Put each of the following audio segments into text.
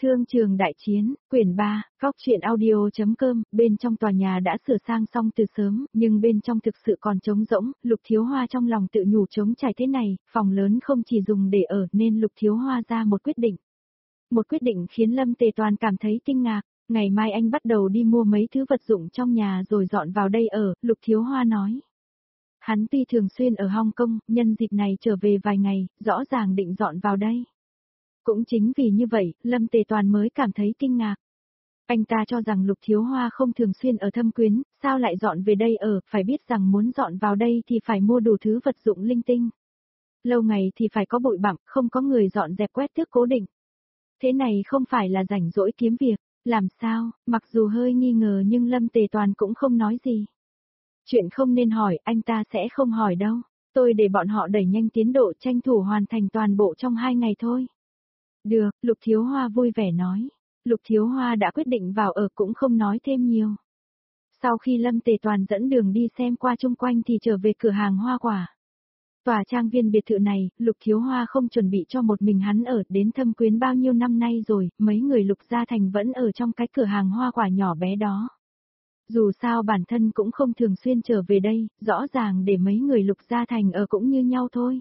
Thương trường đại chiến, quyển 3, góc truyện audio.com, bên trong tòa nhà đã sửa sang xong từ sớm, nhưng bên trong thực sự còn trống rỗng, Lục Thiếu Hoa trong lòng tự nhủ trống trải thế này, phòng lớn không chỉ dùng để ở nên Lục Thiếu Hoa ra một quyết định. Một quyết định khiến Lâm Tề Toàn cảm thấy kinh ngạc, ngày mai anh bắt đầu đi mua mấy thứ vật dụng trong nhà rồi dọn vào đây ở, Lục Thiếu Hoa nói. Hắn tuy thường xuyên ở Hong Kong, nhân dịp này trở về vài ngày, rõ ràng định dọn vào đây. Cũng chính vì như vậy, Lâm Tề Toàn mới cảm thấy kinh ngạc. Anh ta cho rằng Lục Thiếu Hoa không thường xuyên ở Thâm Quyến, sao lại dọn về đây ở, phải biết rằng muốn dọn vào đây thì phải mua đủ thứ vật dụng linh tinh. Lâu ngày thì phải có bụi bặm, không có người dọn dẹp quét tước cố định. Thế này không phải là rảnh rỗi kiếm việc, làm sao, mặc dù hơi nghi ngờ nhưng Lâm Tề Toàn cũng không nói gì. Chuyện không nên hỏi, anh ta sẽ không hỏi đâu, tôi để bọn họ đẩy nhanh tiến độ tranh thủ hoàn thành toàn bộ trong 2 ngày thôi. Được, Lục Thiếu Hoa vui vẻ nói. Lục Thiếu Hoa đã quyết định vào ở cũng không nói thêm nhiều. Sau khi Lâm Tề Toàn dẫn đường đi xem qua chung quanh thì trở về cửa hàng hoa quả. Tòa trang viên biệt thự này, Lục Thiếu Hoa không chuẩn bị cho một mình hắn ở, đến Thâm Quyến bao nhiêu năm nay rồi, mấy người Lục Gia Thành vẫn ở trong cái cửa hàng hoa quả nhỏ bé đó. Dù sao bản thân cũng không thường xuyên trở về đây, rõ ràng để mấy người Lục Gia Thành ở cũng như nhau thôi.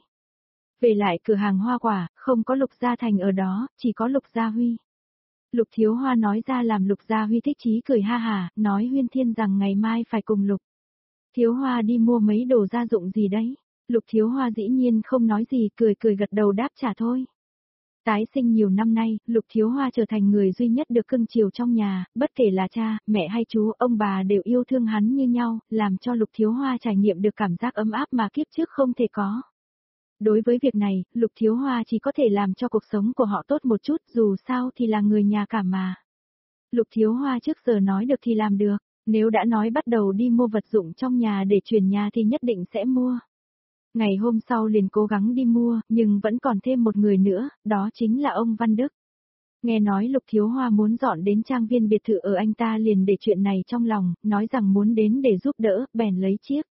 Về lại cửa hàng hoa quả, không có Lục Gia Thành ở đó, chỉ có Lục Gia Huy. Lục Thiếu Hoa nói ra làm Lục Gia Huy thích chí cười ha hà, nói huyên thiên rằng ngày mai phải cùng Lục Thiếu Hoa đi mua mấy đồ gia dụng gì đấy. Lục Thiếu Hoa dĩ nhiên không nói gì, cười cười gật đầu đáp trả thôi. Tái sinh nhiều năm nay, Lục Thiếu Hoa trở thành người duy nhất được cưng chiều trong nhà, bất kể là cha, mẹ hay chú, ông bà đều yêu thương hắn như nhau, làm cho Lục Thiếu Hoa trải nghiệm được cảm giác ấm áp mà kiếp trước không thể có. Đối với việc này, Lục Thiếu Hoa chỉ có thể làm cho cuộc sống của họ tốt một chút, dù sao thì là người nhà cả mà. Lục Thiếu Hoa trước giờ nói được thì làm được, nếu đã nói bắt đầu đi mua vật dụng trong nhà để chuyển nhà thì nhất định sẽ mua. Ngày hôm sau liền cố gắng đi mua, nhưng vẫn còn thêm một người nữa, đó chính là ông Văn Đức. Nghe nói Lục Thiếu Hoa muốn dọn đến trang viên biệt thự ở, anh ta liền để chuyện này trong lòng, nói rằng muốn đến để giúp đỡ, bèn lấy chiếc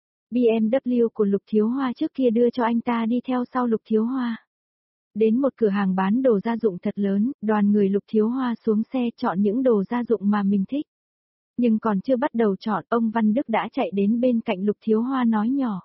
BMW của Lục Thiếu Hoa trước kia đưa cho anh ta đi theo sau Lục Thiếu Hoa. Đến một cửa hàng bán đồ gia dụng thật lớn, đoàn người Lục Thiếu Hoa xuống xe chọn những đồ gia dụng mà mình thích. Nhưng còn chưa bắt đầu chọn, ông Văn Đức đã chạy đến bên cạnh Lục Thiếu Hoa nói nhỏ.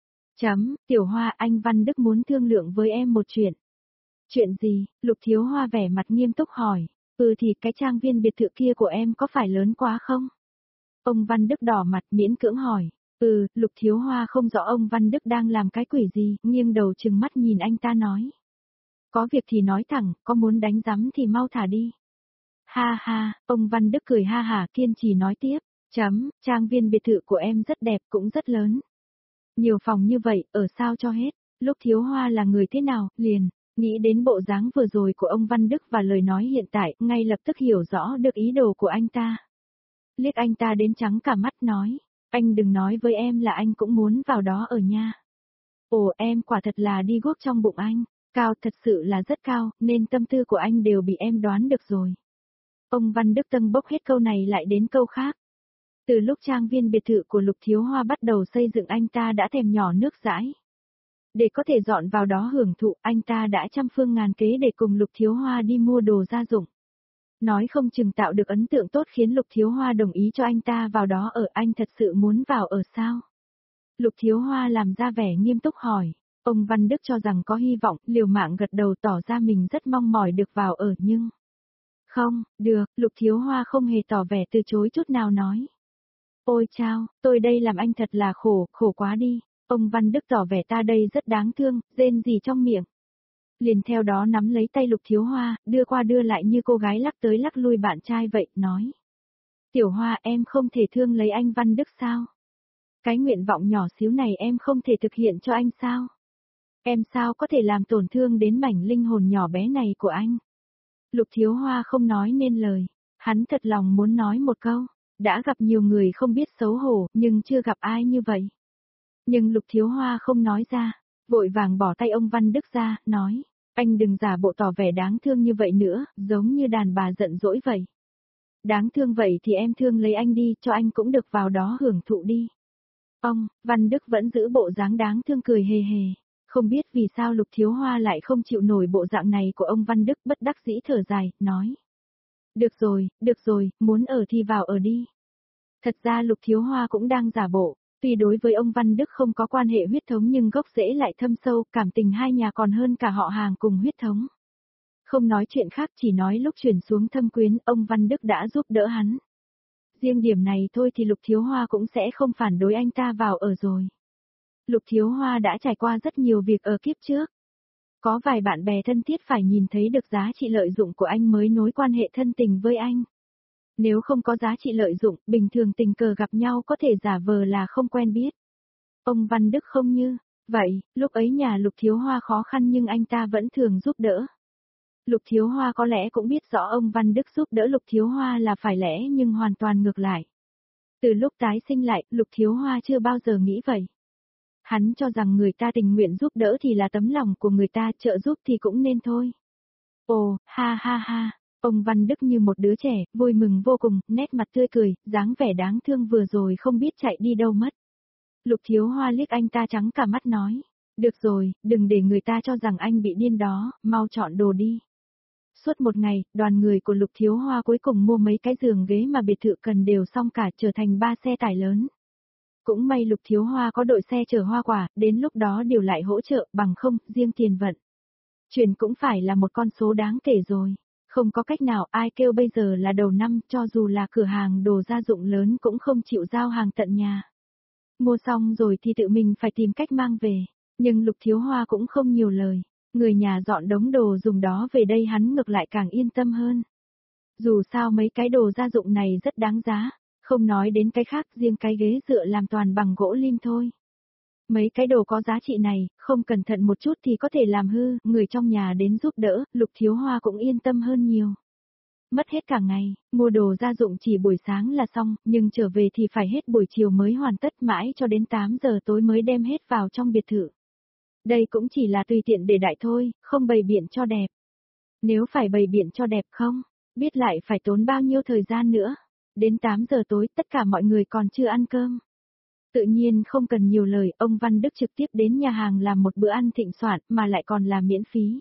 Tiểu Hoa, anh Văn Đức muốn thương lượng với em một chuyện. Chuyện gì? Lục Thiếu Hoa vẻ mặt nghiêm túc hỏi. Thì cái trang viên biệt thự kia của em có phải lớn quá không? Ông Văn Đức đỏ mặt miễn cưỡng hỏi. Lục Thiếu Hoa không rõ ông Văn Đức đang làm cái quỷ gì, nghiêng đầu trừng mắt nhìn anh ta nói. Có việc thì nói thẳng, có muốn đánh rắm thì mau thả đi. Ha ha, ông Văn Đức cười ha hả kiên trì nói tiếp. Trang viên biệt thự của em rất đẹp cũng rất lớn. Nhiều phòng như vậy, ở sao cho hết. Lục Thiếu Hoa là người thế nào, liền nghĩ đến bộ dáng vừa rồi của ông Văn Đức và lời nói hiện tại, ngay lập tức hiểu rõ được ý đồ của anh ta. Liếc anh ta đến trắng cả mắt nói. Anh đừng nói với em là anh cũng muốn vào đó ở nha. Ồ, em quả thật là đi guốc trong bụng anh, cao thật sự là rất cao, nên tâm tư của anh đều bị em đoán được rồi. Ông Văn Đức tâng bốc hết câu này lại đến câu khác. Từ lúc trang viên biệt thự của Lục Thiếu Hoa bắt đầu xây dựng anh ta đã thèm nhỏ nước dãi. Để có thể dọn vào đó hưởng thụ, anh ta đã trăm phương ngàn kế để cùng Lục Thiếu Hoa đi mua đồ gia dụng. Nói không chừng tạo được ấn tượng tốt khiến Lục Thiếu Hoa đồng ý cho anh ta vào đó ở, anh thật sự muốn vào ở sao? Lục Thiếu Hoa làm ra vẻ nghiêm túc hỏi. Ông Văn Đức cho rằng có hy vọng, liều mạng gật đầu tỏ ra mình rất mong mỏi được vào ở nhưng... Không, được, Lục Thiếu Hoa không hề tỏ vẻ từ chối chút nào nói. Ôi chao, tôi đây làm anh thật là khổ quá đi. Ông Văn Đức tỏ vẻ ta đây rất đáng thương, rên gì trong miệng. Liền theo đó nắm lấy tay Lục Thiếu Hoa, đưa qua đưa lại như cô gái lắc tới lắc lui bạn trai vậy, nói. Tiểu Hoa, em không thể thương lấy anh Văn Đức sao? Cái nguyện vọng nhỏ xíu này em không thể thực hiện cho anh sao? Em sao có thể làm tổn thương đến mảnh linh hồn nhỏ bé này của anh? Lục Thiếu Hoa không nói nên lời, hắn thật lòng muốn nói một câu. Đã gặp nhiều người không biết xấu hổ, nhưng chưa gặp ai như vậy. Nhưng Lục Thiếu Hoa không nói ra, vội vàng bỏ tay ông Văn Đức ra, nói, anh đừng giả bộ tỏ vẻ đáng thương như vậy nữa, giống như đàn bà giận dỗi vậy. Đáng thương vậy thì em thương lấy anh đi, cho anh cũng được vào đó hưởng thụ đi. Ông, Văn Đức vẫn giữ bộ dáng đáng thương cười hề hề. Không biết vì sao Lục Thiếu Hoa lại không chịu nổi bộ dạng này của ông Văn Đức, bất đắc dĩ thở dài, nói. Được rồi, muốn ở thì vào ở đi. Thật ra Lục Thiếu Hoa cũng đang giả bộ, tuy đối với ông Văn Đức không có quan hệ huyết thống nhưng gốc rễ lại thâm sâu, cảm tình hai nhà còn hơn cả họ hàng cùng huyết thống. Không nói chuyện khác, chỉ nói lúc chuyển xuống Thâm Quyến, ông Văn Đức đã giúp đỡ hắn. Riêng điểm này thôi thì Lục Thiếu Hoa cũng sẽ không phản đối anh ta vào ở rồi. Lục Thiếu Hoa đã trải qua rất nhiều việc ở kiếp trước. Có vài bạn bè thân thiết phải nhìn thấy được giá trị lợi dụng của anh mới nối quan hệ thân tình với anh. Nếu không có giá trị lợi dụng, bình thường tình cờ gặp nhau có thể giả vờ là không quen biết. Ông Văn Đức không như vậy, lúc ấy nhà Lục Thiếu Hoa khó khăn nhưng anh ta vẫn thường giúp đỡ. Lục Thiếu Hoa có lẽ cũng biết rõ ông Văn Đức giúp đỡ Lục Thiếu Hoa là phải lẽ nhưng hoàn toàn ngược lại. Từ lúc tái sinh lại, Lục Thiếu Hoa chưa bao giờ nghĩ vậy. Hắn cho rằng người ta tình nguyện giúp đỡ thì là tấm lòng của người ta, trợ giúp thì cũng nên thôi. Ồ, ha ha ha, ông Văn Đức như một đứa trẻ, vui mừng vô cùng, nét mặt tươi cười, dáng vẻ đáng thương vừa rồi không biết chạy đi đâu mất. Lục Thiếu Hoa liếc anh ta trắng cả mắt nói. Được rồi, đừng để người ta cho rằng anh bị điên đó, mau chọn đồ đi. Suốt một ngày, đoàn người của Lục Thiếu Hoa cuối cùng mua mấy cái giường ghế mà biệt thự cần đều xong cả, trở thành 3 xe tải lớn. Cũng may Lục Thiếu Hoa có đội xe chở hoa quả, đến lúc đó đều lại hỗ trợ, bằng không, riêng tiền vận. Chuyển cũng phải là một con số đáng kể rồi. Không có cách nào, ai kêu bây giờ là đầu năm, cho dù là cửa hàng đồ gia dụng lớn cũng không chịu giao hàng tận nhà. Mua xong rồi thì tự mình phải tìm cách mang về. Nhưng Lục Thiếu Hoa cũng không nhiều lời. Người nhà dọn đống đồ dùng đó về đây hắn ngược lại càng yên tâm hơn. Dù sao mấy cái đồ gia dụng này rất đáng giá, không nói đến cái khác, riêng cái ghế dựa làm toàn bằng gỗ lim thôi. Mấy cái đồ có giá trị này, không cẩn thận một chút thì có thể làm hư, người trong nhà đến giúp đỡ, Lục Thiếu Hoa cũng yên tâm hơn nhiều. Mất hết cả ngày, mua đồ gia dụng chỉ buổi sáng là xong, nhưng trở về thì phải hết buổi chiều mới hoàn tất, mãi cho đến 8 giờ tối mới đem hết vào trong biệt thự. Đây cũng chỉ là tùy tiện để đại thôi, không bày biện cho đẹp. Nếu phải bày biện cho đẹp không, biết lại phải tốn bao nhiêu thời gian nữa. Đến 8 giờ tối tất cả mọi người còn chưa ăn cơm. Tự nhiên không cần nhiều lời, ông Văn Đức trực tiếp đến nhà hàng làm một bữa ăn thịnh soạn mà lại còn là miễn phí.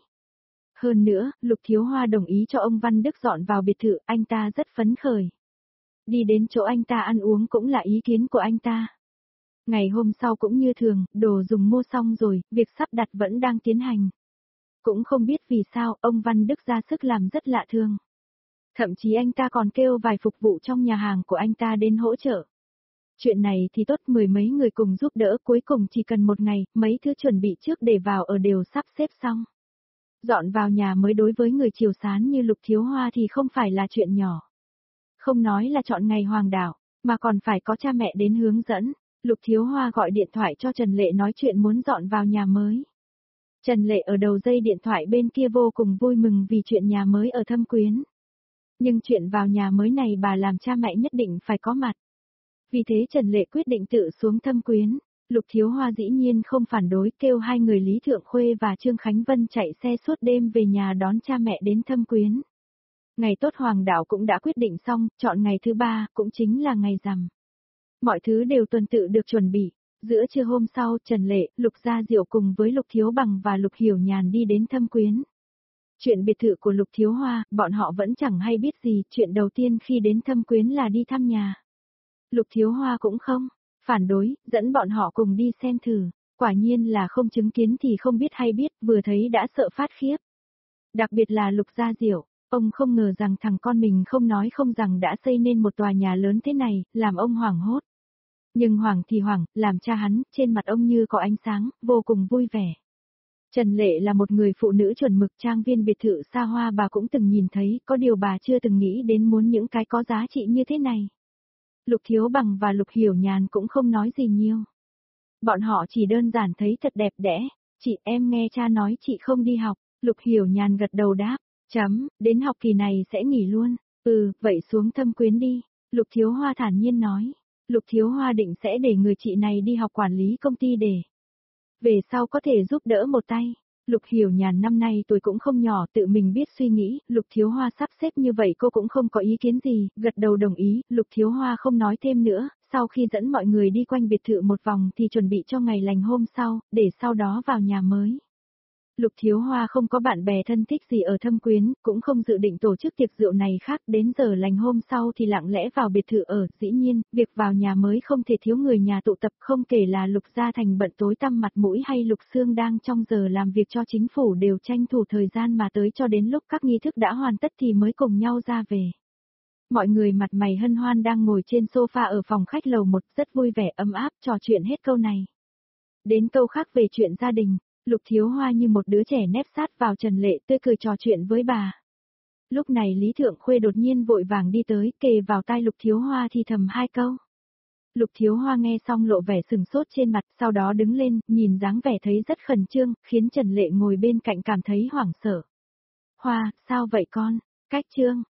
Hơn nữa, Lục Thiếu Hoa đồng ý cho ông Văn Đức dọn vào biệt thự, anh ta rất phấn khởi. Đi đến chỗ anh ta ăn uống cũng là ý kiến của anh ta. Ngày hôm sau cũng như thường, đồ dùng mua xong rồi, việc sắp đặt vẫn đang tiến hành. Cũng không biết vì sao, ông Văn Đức ra sức làm rất lạ thường. Thậm chí anh ta còn kêu vài phục vụ trong nhà hàng của anh ta đến hỗ trợ. Chuyện này thì tốt, mười mấy người cùng giúp đỡ, cuối cùng chỉ cần một ngày, mấy thứ chuẩn bị trước để vào ở đều sắp xếp xong. Dọn vào nhà mới đối với người Triều Sán như Lục Thiếu Hoa thì không phải là chuyện nhỏ. Không nói là chọn ngày hoàng đạo, mà còn phải có cha mẹ đến hướng dẫn. Lục Thiếu Hoa gọi điện thoại cho Trần Lệ nói chuyện muốn dọn vào nhà mới. Trần Lệ ở đầu dây điện thoại bên kia vô cùng vui mừng vì chuyện nhà mới ở Thâm Quyến. Nhưng chuyện vào nhà mới này bà làm cha mẹ nhất định phải có mặt. Vì thế Trần Lệ quyết định tự xuống Thâm Quyến. Lục Thiếu Hoa dĩ nhiên không phản đối, kêu hai người Lý Thượng Khuê và Trương Khánh Vân chạy xe suốt đêm về nhà đón cha mẹ đến Thâm Quyến. Ngày tốt hoàng đạo cũng đã quyết định xong, chọn ngày thứ 3, cũng chính là ngày rằm. Mọi thứ đều tuần tự được chuẩn bị. Giữa trưa hôm sau, Trần Lệ, Lục Gia Diệu cùng với Lục Thiếu Bằng và Lục Hiểu Nhàn đi đến Thâm Quyến. Chuyện biệt thự của Lục Thiếu Hoa, bọn họ vẫn chẳng hay biết gì, chuyện đầu tiên khi đến Thâm Quyến là đi thăm nhà. Lục Thiếu Hoa cũng không phản đối, dẫn bọn họ cùng đi xem thử. Quả nhiên là không chứng kiến thì không biết hay biết, vừa thấy đã sợ phát khiếp. Đặc biệt là Lục Gia Diệu, ông không ngờ rằng thằng con mình không nói không rằng đã xây nên một tòa nhà lớn thế này, làm ông hoảng hốt. Nhưng hoảng thì hoảng, làm cha hắn, trên mặt ông như có ánh sáng, vô cùng vui vẻ. Trần Lệ là một người phụ nữ chuẩn mực, trang viên biệt thự xa hoa bà cũng từng nhìn thấy, có điều bà chưa từng nghĩ đến muốn những cái có giá trị như thế này. Lục Thiếu Bằng và Lục Hiểu Nhàn cũng không nói gì nhiều. Bọn họ chỉ đơn giản thấy thật đẹp đẽ. Chị, em nghe cha nói chị không đi học. Lục Hiểu Nhàn gật đầu đáp. Đến học kỳ này sẽ nghỉ luôn. Vậy xuống Thâm Quyến đi. Lục Thiếu Hoa thản nhiên nói. Lục Thiếu Hoa định sẽ để người chị này đi học quản lý công ty để về sau có thể giúp đỡ một tay. Lục Hiểu Nhàn năm nay tuổi cũng không nhỏ, tự mình biết suy nghĩ, Lục Thiếu Hoa sắp xếp như vậy cô cũng không có ý kiến gì, gật đầu đồng ý, Lục Thiếu Hoa không nói thêm nữa, sau khi dẫn mọi người đi quanh biệt thự một vòng thì chuẩn bị cho ngày lành hôm sau, để sau đó vào nhà mới. Lục Thiếu Hoa không có bạn bè thân thích gì ở Thâm Quyến, cũng không dự định tổ chức tiệc rượu này khác, đến giờ lành hôm sau thì lặng lẽ vào biệt thự ở, dĩ nhiên, việc vào nhà mới không thể thiếu người nhà tụ tập, không kể là Lục Gia Thành bận tối tăm mặt mũi hay Lục Sương đang trong giờ làm việc cho chính phủ đều tranh thủ thời gian mà tới cho đến lúc các nghi thức đã hoàn tất thì mới cùng nhau ra về. Mọi người mặt mày hân hoan đang ngồi trên sofa ở phòng khách lầu 1 rất vui vẻ ấm áp trò chuyện hết câu này. Đến câu khác về chuyện gia đình. Lục Thiếu Hoa như một đứa trẻ nép sát vào Trần Lệ tươi cười trò chuyện với bà. Lúc này Lý Thượng Khuê đột nhiên vội vàng đi tới kề vào tai Lục Thiếu Hoa thì thầm hai câu. Lục Thiếu Hoa nghe xong lộ vẻ sừng sốt trên mặt, sau đó đứng lên, nhìn dáng vẻ thấy rất khẩn trương, khiến Trần Lệ ngồi bên cạnh cảm thấy hoảng sợ. Hoa, sao vậy con? Cách trương,